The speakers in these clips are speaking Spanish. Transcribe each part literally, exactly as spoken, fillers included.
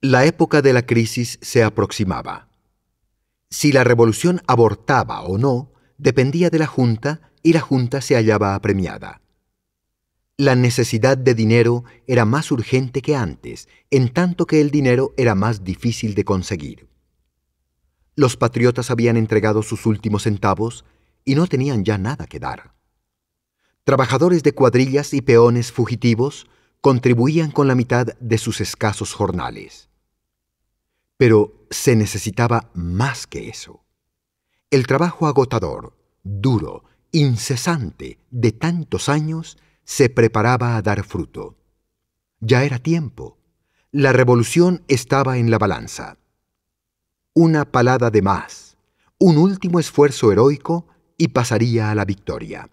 La época de la crisis se aproximaba. Si la revolución abortaba o no, dependía de la Junta y la Junta se hallaba apremiada. La necesidad de dinero era más urgente que antes, en tanto que el dinero era más difícil de conseguir. Los patriotas habían entregado sus últimos centavos y no tenían ya nada que dar. Trabajadores de cuadrillas y peones fugitivos contribuían con la mitad de sus escasos jornales. Pero se necesitaba más que eso. El trabajo agotador, duro, incesante de tantos años se preparaba a dar fruto. Ya era tiempo. La revolución estaba en la balanza. Una palada de más, un último esfuerzo heroico y pasaría a la victoria.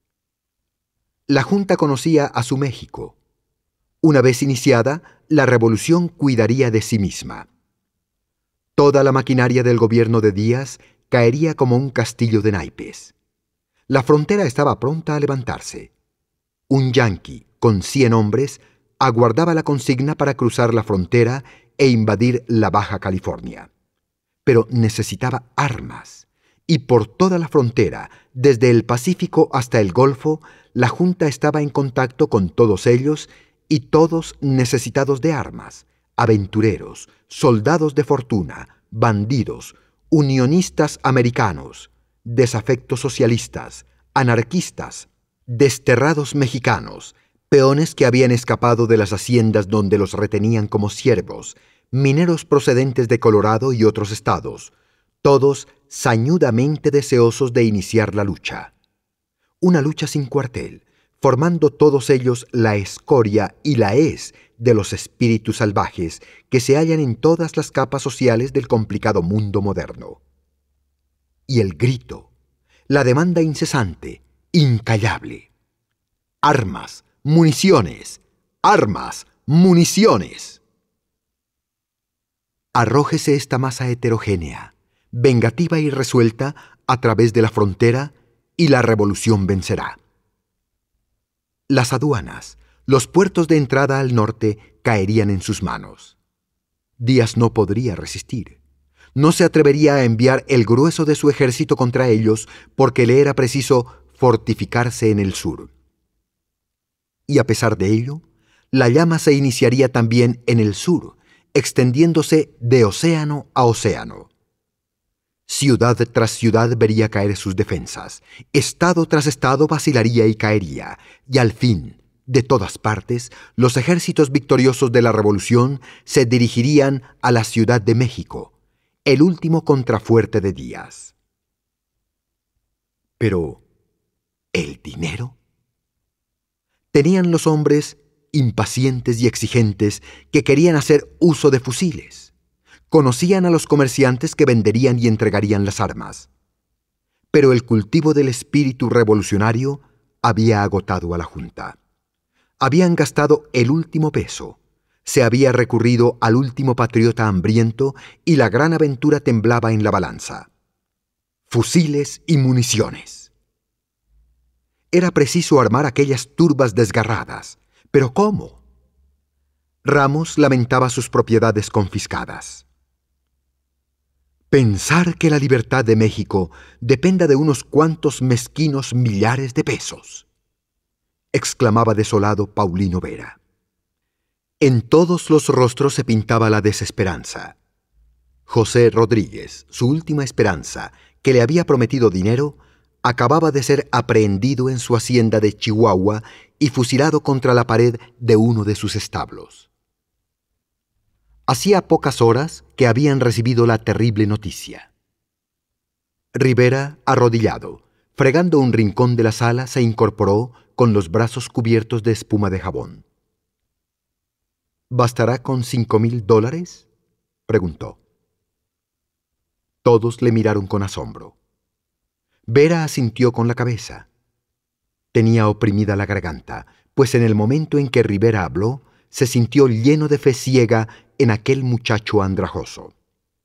La Junta conocía a su México. Una vez iniciada, la revolución cuidaría de sí misma. Toda la maquinaria del gobierno de Díaz caería como un castillo de naipes. La frontera estaba pronta a levantarse. Un yanqui con cien hombres aguardaba la consigna para cruzar la frontera e invadir la Baja California. Pero necesitaba armas, y por toda la frontera, desde el Pacífico hasta el Golfo, la Junta estaba en contacto con todos ellos y todos necesitados de armas, aventureros, soldados de fortuna, bandidos, unionistas americanos, desafectos socialistas, anarquistas, desterrados mexicanos, peones que habían escapado de las haciendas donde los retenían como siervos, mineros procedentes de Colorado y otros estados, todos sañudamente deseosos de iniciar la lucha. Una lucha sin cuartel, formando todos ellos la escoria y la hez de los espíritus salvajes que se hallan en todas las capas sociales del complicado mundo moderno. Y el grito, la demanda incesante, incallable. Armas, municiones, armas, municiones. Arrójese esta masa heterogénea, vengativa y resuelta a través de la frontera y la revolución vencerá. Las aduanas, los puertos de entrada al norte caerían en sus manos. Díaz no podría resistir. No se atrevería a enviar el grueso de su ejército contra ellos porque le era preciso fortificarse en el sur. Y a pesar de ello, la llama se iniciaría también en el sur, extendiéndose de océano a océano. Ciudad tras ciudad vería caer sus defensas, estado tras estado vacilaría y caería, y al fin, de todas partes, los ejércitos victoriosos de la revolución se dirigirían a la Ciudad de México, el último contrafuerte de Díaz. Pero, ¿el dinero? Tenían los hombres impacientes y exigentes que querían hacer uso de fusiles. Conocían a los comerciantes que venderían y entregarían las armas. Pero el cultivo del espíritu revolucionario había agotado a la Junta. Habían gastado el último peso, se había recurrido al último patriota hambriento y la gran aventura temblaba en la balanza. Fusiles y municiones. Era preciso armar aquellas turbas desgarradas. ¿Pero cómo? Ramos lamentaba sus propiedades confiscadas. Pensar que la libertad de México dependa de unos cuantos mezquinos millares de pesos, exclamaba desolado Paulino Vera. En todos los rostros se pintaba la desesperanza. José Rodríguez, su última esperanza, que le había prometido dinero, acababa de ser aprehendido en su hacienda de Chihuahua y fusilado contra la pared de uno de sus establos. Hacía pocas horas que habían recibido la terrible noticia. Rivera, arrodillado, fregando un rincón de la sala, se incorporó con los brazos cubiertos de espuma de jabón. ¿Bastará con cinco mil dólares?, preguntó. Todos le miraron con asombro. Vera asintió con la cabeza. Tenía oprimida la garganta, pues en el momento en que Rivera habló, se sintió lleno de fe ciega en aquel muchacho andrajoso.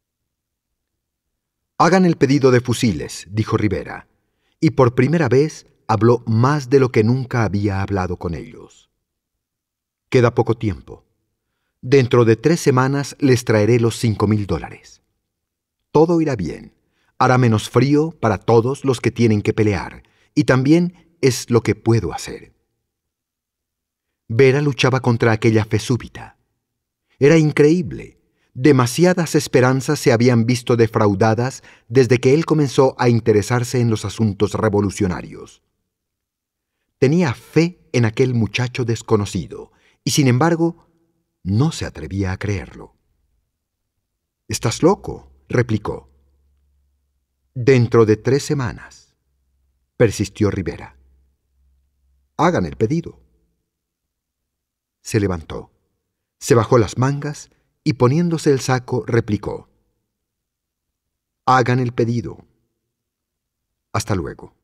«Hagan el pedido de fusiles», dijo Rivera, y por primera vez habló más de lo que nunca había hablado con ellos. «Queda poco tiempo. Dentro de tres semanas les traeré los cinco mil dólares. Todo irá bien. Hará menos frío para todos los que tienen que pelear, y también es lo que puedo hacer. Vera luchaba contra aquella fe súbita. Era increíble. Demasiadas esperanzas se habían visto defraudadas desde que él comenzó a interesarse en los asuntos revolucionarios. Tenía fe en aquel muchacho desconocido, y sin embargo, no se atrevía a creerlo. «Estás loco», replicó. «Dentro de tres semanas», persistió Rivera. «Hagan el pedido». Se levantó, se bajó las mangas y poniéndose el saco replicó: «Hagan el pedido. Hasta luego».